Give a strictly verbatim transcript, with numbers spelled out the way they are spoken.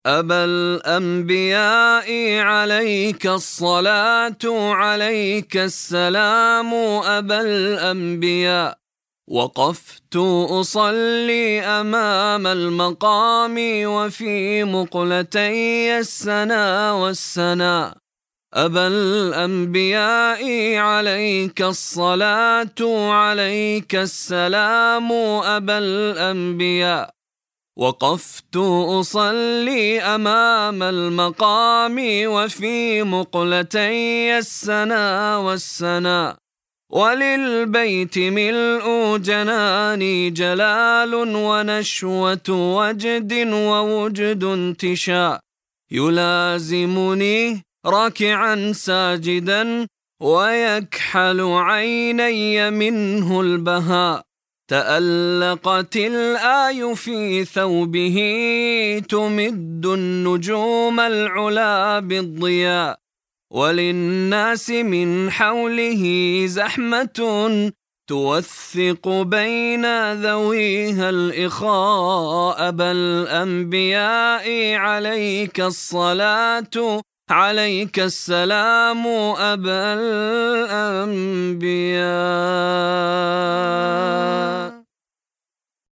أبا الأنبياء عليك الصلاة عليك السلام أبا الأنبياء. وقفت أصلي أمام المقام وفي مقلتي السنا والسنا. أبا الأنبياء عليك الصلاة عليك السلام أبا الأنبياء. وقفت أصلي أمام المقام وفي مقلتي السنا والسنا. وللبيت ملء جناني جلال ونشوة وجد ووجد انتشاء. يلازمني راكعا ساجدا ويكحل عيني منه البهاء. تألقت الآي في ثوبه تمد النجوم العلا بالضياء. وللناس من حوله زحمة توثق بين ذويها الإخاء. أبا الأنبياء عليك الصلاة عليك السلام أبا الأنبياء.